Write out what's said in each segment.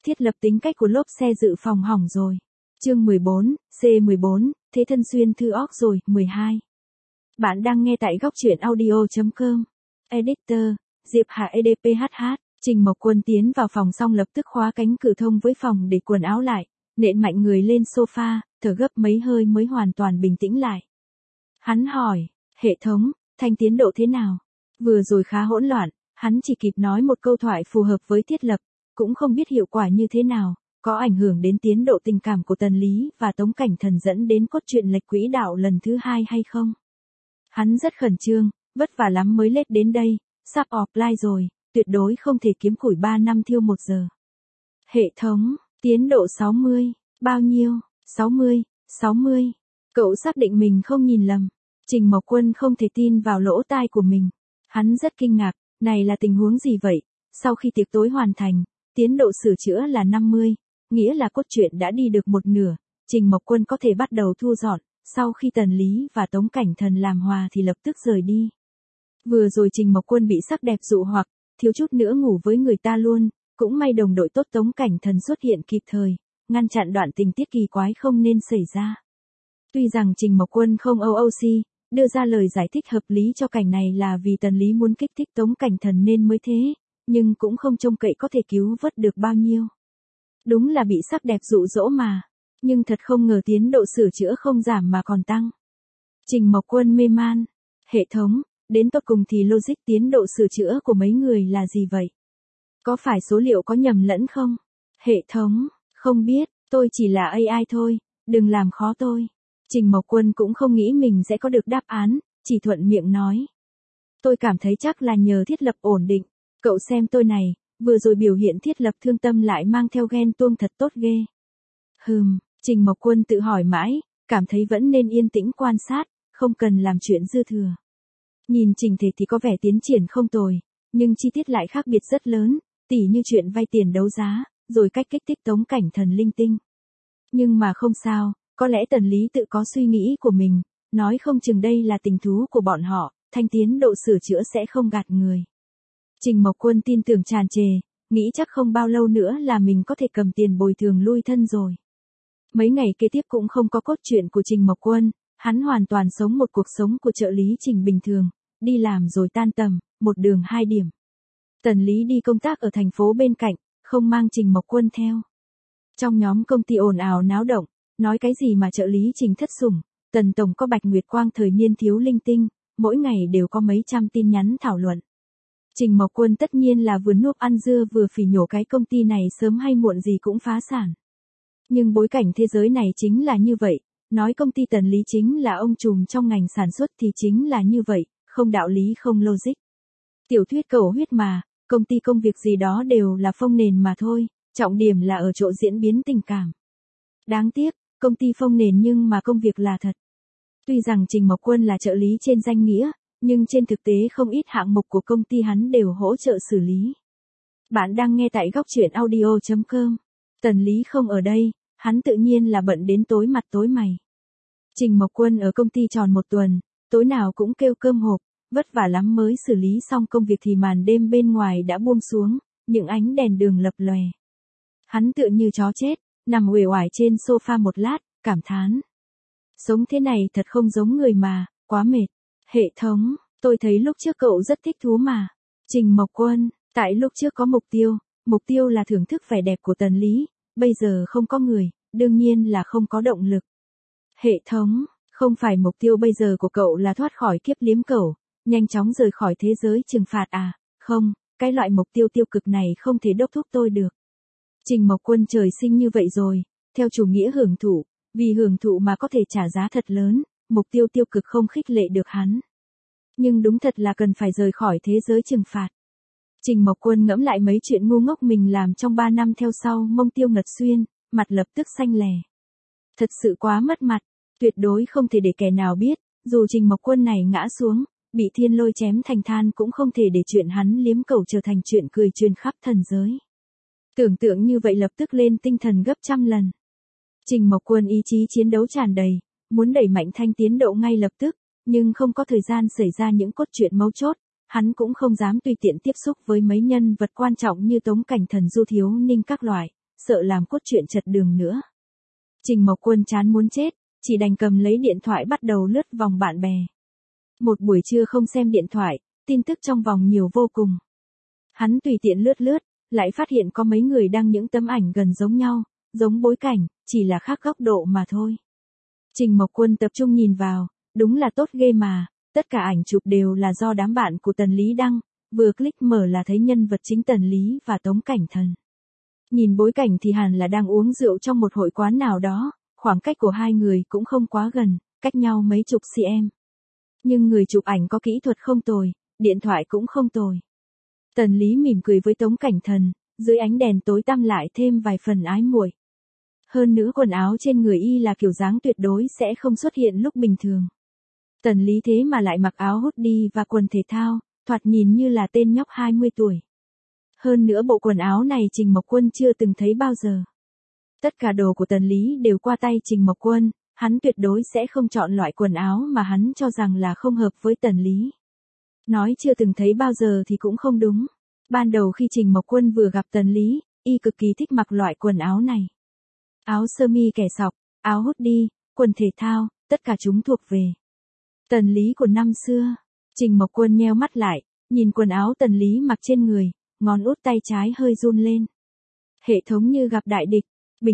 Thiết lập tính cách của lốp xe dự phòng hỏng rồi. Chương 14, C14, thế thân xuyên thư óc rồi, 12. Bạn đang nghe tại góc truyện audio.com. Editor, Diệp Hà EDPHH. Trình Mộc Quân tiến vào phòng xong lập tức khóa cánh cửa thông với phòng để quần áo lại, nện mạnh người lên sofa, thở gấp mấy hơi mới hoàn toàn bình tĩnh lại. Hắn hỏi, hệ thống, thanh tiến độ thế nào? Vừa rồi khá hỗn loạn, hắn chỉ kịp nói một câu thoại phù hợp với thiết lập, cũng không biết hiệu quả như thế nào, có ảnh hưởng đến tiến độ tình cảm của Tần Lý và Tống Cảnh Thần dẫn đến cốt truyện lệch quỹ đạo lần thứ 2 hay không? Hắn rất khẩn trương, vất vả lắm mới lết đến đây, sắp offline rồi, tuyệt đối không thể kiếm củi 3 năm thiêu 1 giờ. Hệ thống, tiến độ 60, bao nhiêu? 60, 60. Cậu xác định mình không nhìn lầm. Trình Mộc Quân không thể tin vào lỗ tai của mình. Hắn rất kinh ngạc, này là tình huống gì vậy? Sau khi tiệc tối hoàn thành, tiến độ sửa chữa là 50, nghĩa là cốt truyện đã đi được một nửa, Trình Mộc Quân có thể bắt đầu thu dọn, sau khi Tần Lý và Tống Cảnh Thần làm hòa thì lập tức rời đi. Vừa rồi Trình Mộc Quân bị sắc đẹp dụ hoặc, thiếu chút nữa ngủ với người ta luôn, cũng may đồng đội tốt Tống Cảnh Thần xuất hiện kịp thời, ngăn chặn đoạn tình tiết kỳ quái không nên xảy ra. Tuy rằng Trình Mộc Quân không OOC, đưa ra lời giải thích hợp lý cho cảnh này là vì Tần Lý muốn kích thích Tống Cảnh Thần nên mới thế, nhưng cũng không trông cậy có thể cứu vớt được bao nhiêu. Đúng là bị sắc đẹp dụ dỗ mà, nhưng thật không ngờ tiến độ sửa chữa không giảm mà còn tăng. Trình Mộc Quân mê man, hệ thống, đến tột cùng thì logic tiến độ sửa chữa của mấy người là gì vậy? Có phải số liệu có nhầm lẫn không? Hệ thống, không biết, tôi chỉ là AI thôi, đừng làm khó tôi. Trình Mộc Quân cũng không nghĩ mình sẽ có được đáp án, chỉ thuận miệng nói. Tôi cảm thấy chắc là nhờ thiết lập ổn định, cậu xem tôi này, vừa rồi biểu hiện thiết lập thương tâm lại mang theo ghen tuông thật tốt ghê. Trình Mộc Quân tự hỏi mãi, cảm thấy vẫn nên yên tĩnh quan sát, không cần làm chuyện dư thừa. Nhìn trình thể thì có vẻ tiến triển không tồi, nhưng chi tiết lại khác biệt rất lớn, tỉ như chuyện vay tiền đấu giá, rồi cách kích thích Tống Cảnh Thần linh tinh. Nhưng mà không sao, có lẽ Tần Lý tự có suy nghĩ của mình, nói không chừng đây là tình thú của bọn họ, thanh tiến độ sửa chữa sẽ không gạt người. Trình Mộc Quân tin tưởng tràn trề, nghĩ chắc không bao lâu nữa là mình có thể cầm tiền bồi thường lui thân rồi. Mấy ngày kế tiếp cũng không có cốt truyện của Trình Mộc Quân, hắn hoàn toàn sống một cuộc sống của trợ lý Trình bình thường, đi làm rồi tan tầm, một đường 2 điểm. Tần Lý đi công tác ở thành phố bên cạnh, không mang Trình Mộc Quân theo. Trong nhóm công ty ồn ào náo động, nói cái gì mà trợ lý Trình thất sủng, Tần Tổng có Bạch Nguyệt Quang thời niên thiếu linh tinh, mỗi ngày đều có mấy trăm tin nhắn thảo luận. Trình Mộc Quân tất nhiên là vừa núp ăn dưa vừa phỉ nhổ cái công ty này sớm hay muộn gì cũng phá sản. Nhưng bối cảnh thế giới này chính là như vậy, nói công ty Tần Lý chính là ông trùm trong ngành sản xuất thì chính là như vậy, không đạo lý không logic. Tiểu thuyết cầu huyết mà, công ty công việc gì đó đều là phông nền mà thôi, trọng điểm là ở chỗ diễn biến tình cảm. Đáng tiếc, công ty phông nền nhưng mà công việc là thật. Tuy rằng Trình Mộc Quân là trợ lý trên danh nghĩa, nhưng trên thực tế không ít hạng mục của công ty hắn đều hỗ trợ xử lý. Bạn đang nghe tại góc truyện audio.com. Tần Lý không ở đây, hắn tự nhiên là bận đến tối mặt tối mày. Trình Mộc Quân ở công ty tròn 1 tuần, tối nào cũng kêu cơm hộp, vất vả lắm mới xử lý xong công việc thì màn đêm bên ngoài đã buông xuống, những ánh đèn đường lập lòe. Hắn tựa như chó chết, nằm uể oải trên sofa một lát, cảm thán. Sống thế này thật không giống người mà, quá mệt. Hệ thống, tôi thấy lúc trước cậu rất thích thú mà. Trình Mộc Quân, tại lúc trước có mục tiêu là thưởng thức vẻ đẹp của Tần Lý, bây giờ không có người, đương nhiên là không có động lực. Hệ thống, không phải mục tiêu bây giờ của cậu là thoát khỏi kiếp liếm cẩu, nhanh chóng rời khỏi thế giới trừng phạt à? Không, cái loại mục tiêu tiêu cực này không thể đốc thúc tôi được. Trình Mộc Quân trời sinh như vậy rồi, theo chủ nghĩa hưởng thụ, vì hưởng thụ mà có thể trả giá thật lớn, mục tiêu tiêu cực không khích lệ được hắn. Nhưng đúng thật là cần phải rời khỏi thế giới trừng phạt. Trình Mộc Quân ngẫm lại mấy chuyện ngu ngốc mình làm trong 3 năm theo sau mông Tiêu Ngật Xuyên, mặt lập tức xanh lè. Thật sự quá mất mặt, tuyệt đối không thể để kẻ nào biết, dù Trình Mộc Quân này ngã xuống, bị thiên lôi chém thành than cũng không thể để chuyện hắn liếm cẩu trở thành chuyện cười truyền khắp thần giới. Tưởng tượng như vậy lập tức lên tinh thần gấp trăm lần. Trình Mộc Quân ý chí chiến đấu tràn đầy, muốn đẩy mạnh thanh tiến độ ngay lập tức, nhưng không có thời gian xảy ra những cốt truyện mấu chốt, hắn cũng không dám tùy tiện tiếp xúc với mấy nhân vật quan trọng như Tống Cảnh Thần Du Thiếu Ninh các loại, sợ làm cốt truyện chật đường nữa. Trình Mộc Quân chán muốn chết, chỉ đành cầm lấy điện thoại bắt đầu lướt vòng bạn bè. Một buổi trưa không xem điện thoại, tin tức trong vòng nhiều vô cùng. Hắn tùy tiện lướt lướt, lại phát hiện có mấy người đăng những tấm ảnh gần giống nhau, giống bối cảnh, chỉ là khác góc độ mà thôi. Trình Mộc Quân tập trung nhìn vào, đúng là tốt ghê mà, tất cả ảnh chụp đều là do đám bạn của Tần Lý đăng, vừa click mở là thấy nhân vật chính Tần Lý và Tống Cảnh Thần. Nhìn bối cảnh thì hẳn là đang uống rượu trong một hội quán nào đó, khoảng cách của hai người cũng không quá gần, cách nhau mấy chục cm. Nhưng người chụp ảnh có kỹ thuật không tồi, điện thoại cũng không tồi. Tần Lý mỉm cười với Tống Cảnh Thần, dưới ánh đèn tối tăm lại thêm vài phần ái muội. Hơn nữa quần áo trên người y là kiểu dáng tuyệt đối sẽ không xuất hiện lúc bình thường. Tần Lý thế mà lại mặc áo hoodie và quần thể thao, thoạt nhìn như là tên nhóc 20 tuổi. Hơn nữa bộ quần áo này Trình Mộc Quân chưa từng thấy bao giờ. Tất cả đồ của Tần Lý đều qua tay Trình Mộc Quân, hắn tuyệt đối sẽ không chọn loại quần áo mà hắn cho rằng là không hợp với Tần Lý. Nói chưa từng thấy bao giờ thì cũng không đúng. Ban đầu khi Trình Mộc Quân vừa gặp Tần Lý, y cực kỳ thích mặc loại quần áo này. Áo sơ mi kẻ sọc, áo hoodie, quần thể thao, tất cả chúng thuộc về Tần Lý của năm xưa. Trình Mộc Quân nheo mắt lại, nhìn quần áo Tần Lý mặc trên người, ngón út tay trái hơi run lên. Hệ thống như gặp đại địch,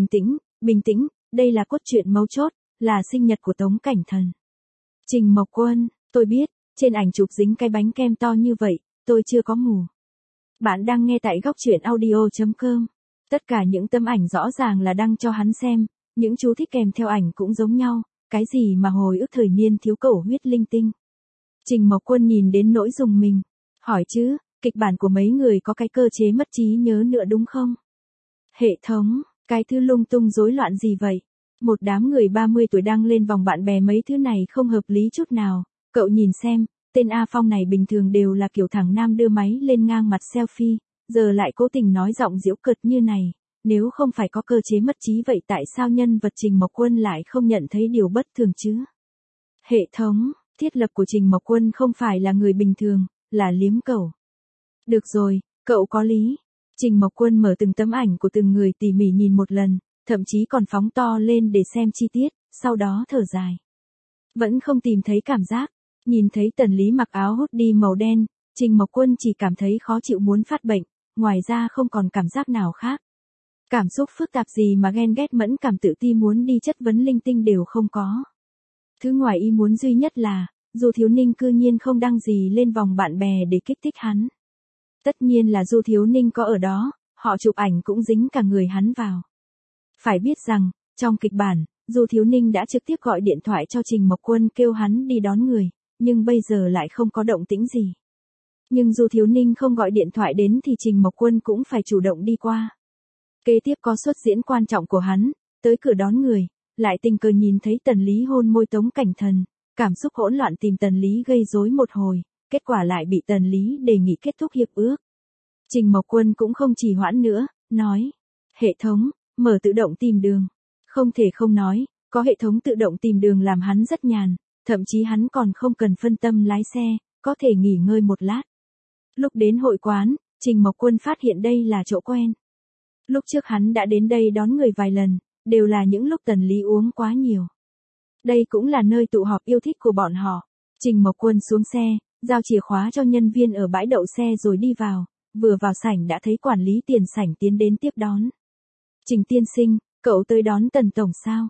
bình tĩnh, đây là cốt truyện mấu chốt, là sinh nhật của Tống Cảnh Thần. Trình Mộc Quân, tôi biết, trên ảnh chụp dính cái bánh kem to như vậy, tôi chưa có mù. Bạn đang nghe tại góc truyện audio.com. Tất cả những tấm ảnh rõ ràng là đăng cho hắn xem, những chú thích kèm theo ảnh cũng giống nhau, cái gì mà hồi ức thời niên thiếu cổ huyết linh tinh. Trình Mộc Quân nhìn đến nỗi rùng mình, hỏi chứ, kịch bản của mấy người có cái cơ chế mất trí nhớ nữa đúng không? Hệ thống, cái thứ lung tung rối loạn gì vậy? Một đám người 30 tuổi đăng lên vòng bạn bè mấy thứ này không hợp lý chút nào, cậu nhìn xem, tên A Phong này bình thường đều là kiểu thằng nam đưa máy lên ngang mặt selfie, giờ lại cố tình nói giọng giễu cợt như này, nếu không phải có cơ chế mất trí vậy tại sao nhân vật Trình Mộc Quân lại không nhận thấy điều bất thường chứ? Hệ thống, thiết lập của Trình Mộc Quân không phải là người bình thường, là liếm cẩu. Được rồi, cậu có lý. Trình Mộc Quân mở từng tấm ảnh của từng người tỉ mỉ nhìn một lần, thậm chí còn phóng to lên để xem chi tiết, sau đó thở dài. Vẫn không tìm thấy cảm giác, nhìn thấy Tần Lý mặc áo hoodie màu đen, Trình Mộc Quân chỉ cảm thấy khó chịu muốn phát bệnh, ngoài ra không còn cảm giác nào khác. Cảm xúc phức tạp gì mà ghen ghét mẫn cảm tự ti muốn đi chất vấn linh tinh đều không có. Thứ ngoài ý muốn duy nhất là, Du Thiếu Ninh cư nhiên không đăng gì lên vòng bạn bè để kích thích hắn. Tất nhiên là Du Thiếu Ninh có ở đó, họ chụp ảnh cũng dính cả người hắn vào. Phải biết rằng, trong kịch bản, Du Thiếu Ninh đã trực tiếp gọi điện thoại cho Trình Mộc Quân kêu hắn đi đón người, nhưng bây giờ lại không có động tĩnh gì. Nhưng Du Thiếu Ninh không gọi điện thoại đến thì Trình Mộc Quân cũng phải chủ động đi qua. Kế tiếp có xuất diễn quan trọng của hắn, tới cửa đón người, lại tình cờ nhìn thấy Tần Lý hôn môi Tống Cảnh Thần, cảm xúc hỗn loạn tìm Tần Lý gây rối một hồi, kết quả lại bị Tần Lý đề nghị kết thúc hiệp ước. Trình Mộc Quân cũng không trì hoãn nữa, nói, hệ thống, mở tự động tìm đường. Không thể không nói, có hệ thống tự động tìm đường làm hắn rất nhàn, thậm chí hắn còn không cần phân tâm lái xe, có thể nghỉ ngơi một lát. Lúc đến hội quán, Trình Mộc Quân phát hiện đây là chỗ quen. Lúc trước hắn đã đến đây đón người vài lần, đều là những lúc Tần Lý uống quá nhiều. Đây cũng là nơi tụ họp yêu thích của bọn họ. Trình Mộc Quân xuống xe, giao chìa khóa cho nhân viên ở bãi đậu xe rồi đi vào, vừa vào sảnh đã thấy quản lý tiền sảnh tiến đến tiếp đón. Trình tiên sinh, cậu tới đón Tần tổng sao?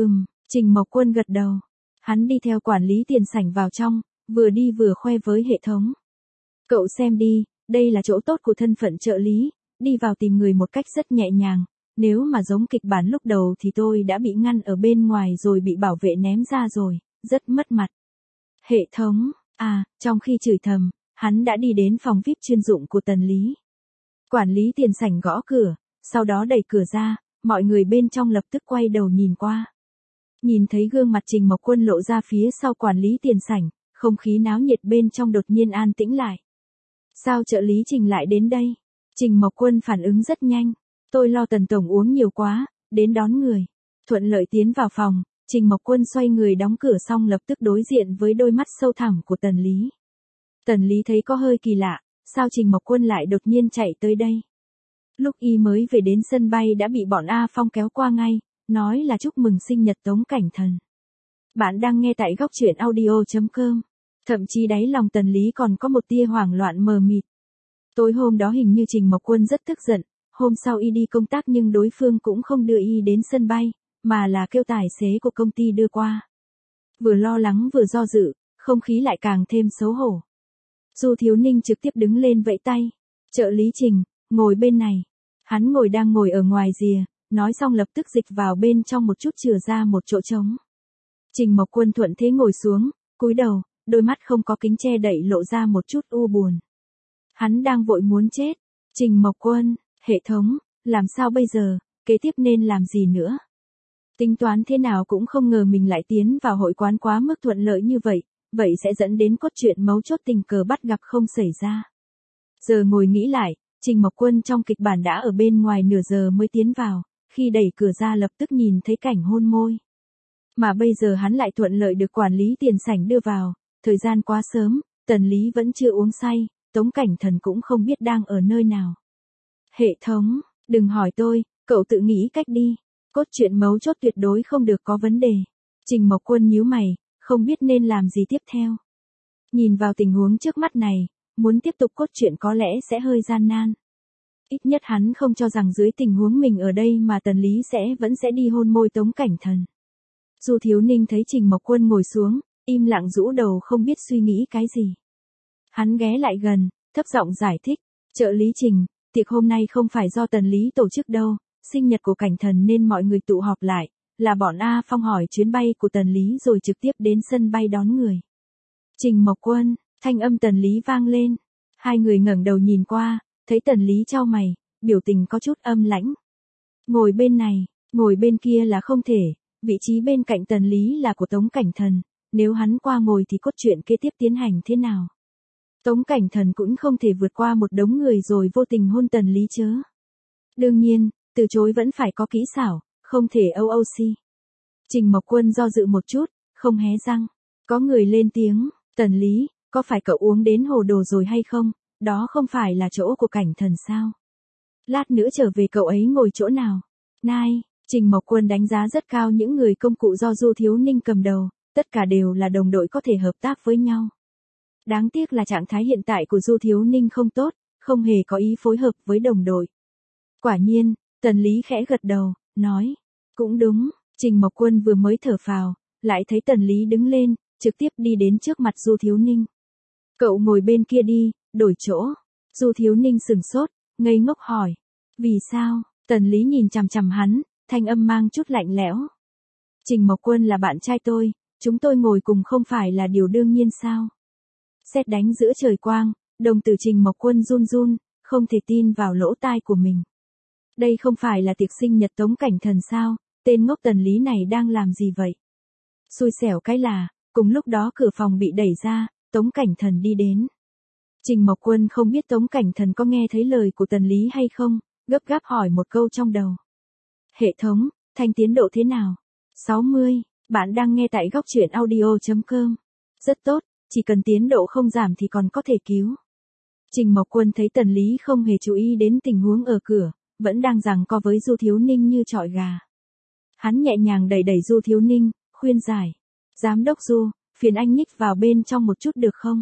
Trình Mộc Quân gật đầu. Hắn đi theo quản lý tiền sảnh vào trong, vừa đi vừa khoe với hệ thống. Cậu xem đi, đây là chỗ tốt của thân phận trợ lý, đi vào tìm người một cách rất nhẹ nhàng, nếu mà giống kịch bản lúc đầu thì tôi đã bị ngăn ở bên ngoài rồi bị bảo vệ ném ra rồi, rất mất mặt. Hệ thống, trong khi chửi thầm, hắn đã đi đến phòng VIP chuyên dụng của Tần Lý. Quản lý tiền sảnh gõ cửa, sau đó đẩy cửa ra, mọi người bên trong lập tức quay đầu nhìn qua. Nhìn thấy gương mặt Trình Mộc Quân lộ ra phía sau quản lý tiền sảnh, không khí náo nhiệt bên trong đột nhiên an tĩnh lại. Sao trợ lý Trình lại đến đây? Trình Mộc Quân phản ứng rất nhanh. Tôi lo Tần tổng uống nhiều quá, đến đón người. Thuận lợi tiến vào phòng, Trình Mộc Quân xoay người đóng cửa xong lập tức đối diện với đôi mắt sâu thẳm của Tần Lý. Tần Lý thấy có hơi kỳ lạ, sao Trình Mộc Quân lại đột nhiên chạy tới đây? Lúc y mới về đến sân bay đã bị bọn A Phong kéo qua ngay, nói là chúc mừng sinh nhật Tống Cảnh Thần. Bạn đang nghe tại góc truyện audio.com. Thậm chí đáy lòng Tần Lý còn có một tia hoảng loạn mờ mịt. Tối hôm đó hình như Trình Mộc Quân rất tức giận, hôm sau y đi công tác nhưng đối phương cũng không đưa y đến sân bay, mà là kêu tài xế của công ty đưa qua. Vừa lo lắng vừa do dự, không khí lại càng thêm xấu hổ. Du Thiếu Ninh trực tiếp đứng lên vẫy tay. Trợ lý Trình, ngồi bên này. Hắn đang ngồi ở ngoài rìa, nói xong lập tức dịch vào bên trong một chút chừa ra một chỗ trống. Trình Mộc Quân thuận thế ngồi xuống, cúi đầu, đôi mắt không có kính che đậy lộ ra một chút u buồn. Hắn đang vội muốn chết. Trình Mộc Quân, hệ thống, làm sao bây giờ, kế tiếp nên làm gì nữa? Tính toán thế nào cũng không ngờ mình lại tiến vào hội quán quá mức thuận lợi như vậy, vậy sẽ dẫn đến cốt truyện mấu chốt tình cờ bắt gặp không xảy ra. Giờ ngồi nghĩ lại, Trình Mộc Quân trong kịch bản đã ở bên ngoài nửa giờ mới tiến vào, khi đẩy cửa ra lập tức nhìn thấy cảnh hôn môi. Mà bây giờ hắn lại thuận lợi được quản lý tiền sảnh đưa vào, thời gian quá sớm, Tần Lý vẫn chưa uống say, Tống Cảnh Thần cũng không biết đang ở nơi nào. Hệ thống, đừng hỏi tôi, cậu tự nghĩ cách đi, cốt truyện mấu chốt tuyệt đối không được có vấn đề. Trình Mộc Quân nhíu mày, không biết nên làm gì tiếp theo. Nhìn vào tình huống trước mắt này, muốn tiếp tục cốt truyện có lẽ sẽ hơi gian nan. Ít nhất hắn không cho rằng dưới tình huống mình ở đây mà Tần Lý vẫn sẽ đi hôn môi Tống Cảnh Thần. Du Thiếu Ninh thấy Trình Mộc Quân ngồi xuống, im lặng rũ đầu không biết suy nghĩ cái gì. Hắn ghé lại gần, thấp giọng giải thích, trợ lý Trình, tiệc hôm nay không phải do Tần Lý tổ chức đâu, sinh nhật của Cảnh Thần nên mọi người tụ họp lại, là bọn A Phong hỏi chuyến bay của Tần Lý rồi trực tiếp đến sân bay đón người. Trình Mộc Quân, thanh âm Tần Lý vang lên, hai người ngẩng đầu nhìn qua, thấy Tần Lý chau mày, biểu tình có chút âm lãnh. Ngồi bên này, ngồi bên kia là không thể, vị trí bên cạnh Tần Lý là của Tống Cảnh Thần, nếu hắn qua ngồi thì cốt truyện kế tiếp tiến hành thế nào? Tống Cảnh Thần cũng không thể vượt qua một đống người rồi vô tình hôn Tần Lý chớ. Đương nhiên, từ chối vẫn phải có kỹ xảo, không thể OOC. Trình Mộc Quân do dự một chút, không hé răng. Có người lên tiếng, Tần Lý, có phải cậu uống đến hồ đồ rồi hay không? Đó không phải là chỗ của Cảnh Thần sao? Lát nữa trở về cậu ấy ngồi chỗ nào? Nai, Trình Mộc Quân đánh giá rất cao những người công cụ do Du Thiếu Ninh cầm đầu, tất cả đều là đồng đội có thể hợp tác với nhau. Đáng tiếc là trạng thái hiện tại của Du Thiếu Ninh không tốt, không hề có ý phối hợp với đồng đội. Quả nhiên, Tần Lý khẽ gật đầu, nói, cũng đúng, Trình Mộc Quân vừa mới thở phào, lại thấy Tần Lý đứng lên, trực tiếp đi đến trước mặt Du Thiếu Ninh. Cậu ngồi bên kia đi, đổi chỗ. Du Thiếu Ninh sừng sốt, ngây ngốc hỏi. Vì sao? Tần Lý nhìn chằm chằm hắn, thanh âm mang chút lạnh lẽo. Trình Mộc Quân là bạn trai tôi, chúng tôi ngồi cùng không phải là điều đương nhiên sao? Sét đánh giữa trời quang, đồng tử Trình Mộc Quân run run, không thể tin vào lỗ tai của mình. Đây không phải là tiệc sinh nhật Tống Cảnh Thần sao, tên ngốc Tần Lý này đang làm gì vậy? Xui xẻo cái là, cùng lúc đó cửa phòng bị đẩy ra, Tống Cảnh Thần đi đến. Trình Mộc Quân không biết Tống Cảnh Thần có nghe thấy lời của Tần Lý hay không, gấp gáp hỏi một câu trong đầu. Hệ thống, thanh tiến độ thế nào? 60, bạn đang nghe tại góc truyện audio.com. Rất tốt, chỉ cần tiến độ không giảm thì còn có thể cứu. Trình Mộc Quân thấy Tần Lý không hề chú ý đến tình huống ở cửa, vẫn đang giằng co với Du Thiếu Ninh như chọi gà. Hắn nhẹ nhàng đẩy Du Thiếu Ninh, khuyên giải. Giám đốc Du, phiền anh nhích vào bên trong một chút được không?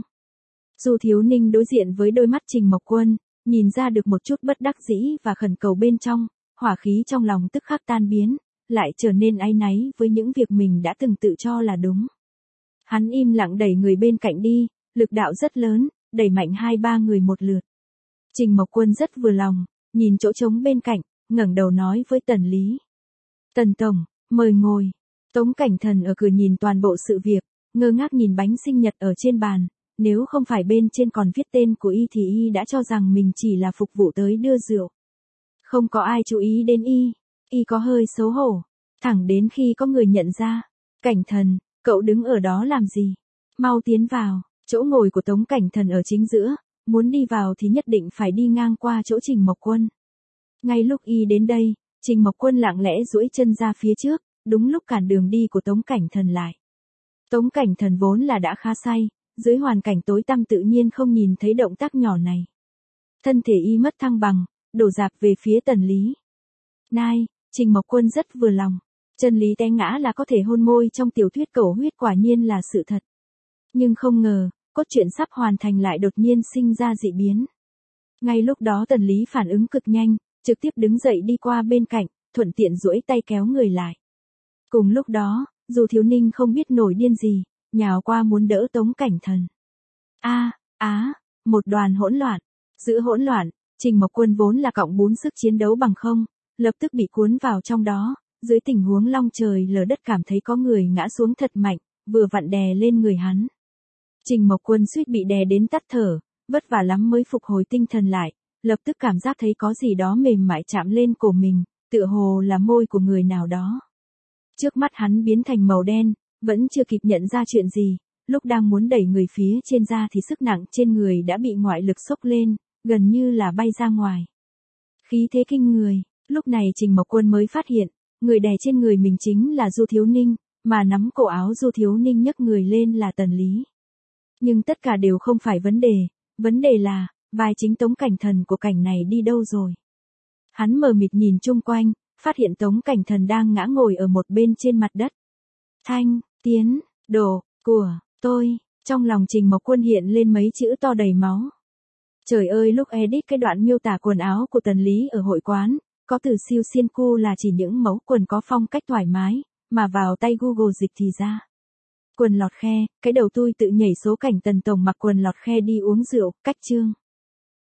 Du Thiếu Ninh đối diện với đôi mắt Trình Mộc Quân, nhìn ra được một chút bất đắc dĩ và khẩn cầu bên trong, hỏa khí trong lòng tức khắc tan biến, lại trở nên áy náy với những việc mình đã từng tự cho là đúng. Hắn im lặng đẩy người bên cạnh đi, lực đạo rất lớn, đẩy mạnh 2-3 người một lượt. Trình Mộc Quân rất vừa lòng, nhìn chỗ trống bên cạnh, ngẩng đầu nói với Tần Lý. Tần Tổng, mời ngồi. Tống Cảnh Thần ở cửa nhìn toàn bộ sự việc, ngơ ngác nhìn bánh sinh nhật ở trên bàn, nếu không phải bên trên còn viết tên của y thì y đã cho rằng mình chỉ là phục vụ tới đưa rượu. Không có ai chú ý đến y có hơi xấu hổ, thẳng đến khi có người nhận ra. Cảnh Thần, cậu đứng ở đó làm gì? Mau tiến vào, chỗ ngồi của Tống Cảnh Thần ở chính giữa, muốn đi vào thì nhất định phải đi ngang qua chỗ Trình Mộc Quân. Ngay lúc y đến đây, Trình Mộc Quân lặng lẽ duỗi chân ra phía trước, đúng lúc cản đường đi của Tống Cảnh Thần lại. Tống Cảnh Thần vốn là đã khá say, dưới hoàn cảnh tối tăm tự nhiên không nhìn thấy động tác nhỏ này. Thân thể y mất thăng bằng, đổ dạp về phía Tần Lý. Nai, Trình Mộc Quân rất vừa lòng. Chân lý té ngã là có thể hôn môi trong tiểu thuyết cầu huyết quả nhiên là sự thật. Nhưng không ngờ, cốt truyện sắp hoàn thành lại đột nhiên sinh ra dị biến. Ngay lúc đó Tần Lý phản ứng cực nhanh, trực tiếp đứng dậy đi qua bên cạnh, thuận tiện duỗi tay kéo người lại. Cùng lúc đó, Du Thiếu Ninh không biết nổi điên gì, nhào qua muốn đỡ Tống Cảnh Thần. Một đoàn hỗn loạn. Giữa hỗn loạn, Trình Mộc Quân vốn là cọng bún sức chiến đấu bằng không, lập tức bị cuốn vào trong đó, dưới tình huống long trời lở đất cảm thấy có người ngã xuống thật mạnh, vừa vặn đè lên người hắn. Trình Mộc Quân suýt bị đè đến tắt thở, vất vả lắm mới phục hồi tinh thần lại, lập tức cảm giác thấy có gì đó mềm mại chạm lên cổ mình, tựa hồ là môi của người nào đó. Trước mắt hắn biến thành màu đen, vẫn chưa kịp nhận ra chuyện gì, lúc đang muốn đẩy người phía trên ra thì sức nặng trên người đã bị ngoại lực xốc lên, gần như là bay ra ngoài. Khí thế kinh người, lúc này Trình Mộc Quân mới phát hiện, người đè trên người mình chính là Du Thiếu Ninh, mà nắm cổ áo Du Thiếu Ninh nhấc người lên là Tần Lý. Nhưng tất cả đều không phải vấn đề là, vai chính Tống Cảnh Thần của cảnh này đi đâu rồi. Hắn mờ mịt nhìn chung quanh, phát hiện Tống Cảnh Thần đang ngã ngồi ở một bên trên mặt đất. Thanh, tiến, đồ, của, tôi, trong lòng Trình Mộc Quân hiện lên mấy chữ to đầy máu. Trời ơi, lúc edit cái đoạn miêu tả quần áo của Tần Lý ở hội quán, có từ siêu xiên cu là chỉ những mẫu quần có phong cách thoải mái, mà vào tay Google dịch thì ra. Quần lọt khe, cái đầu tui tự nhảy số cảnh Tần Tổng mặc quần lọt khe đi uống rượu, cách chương.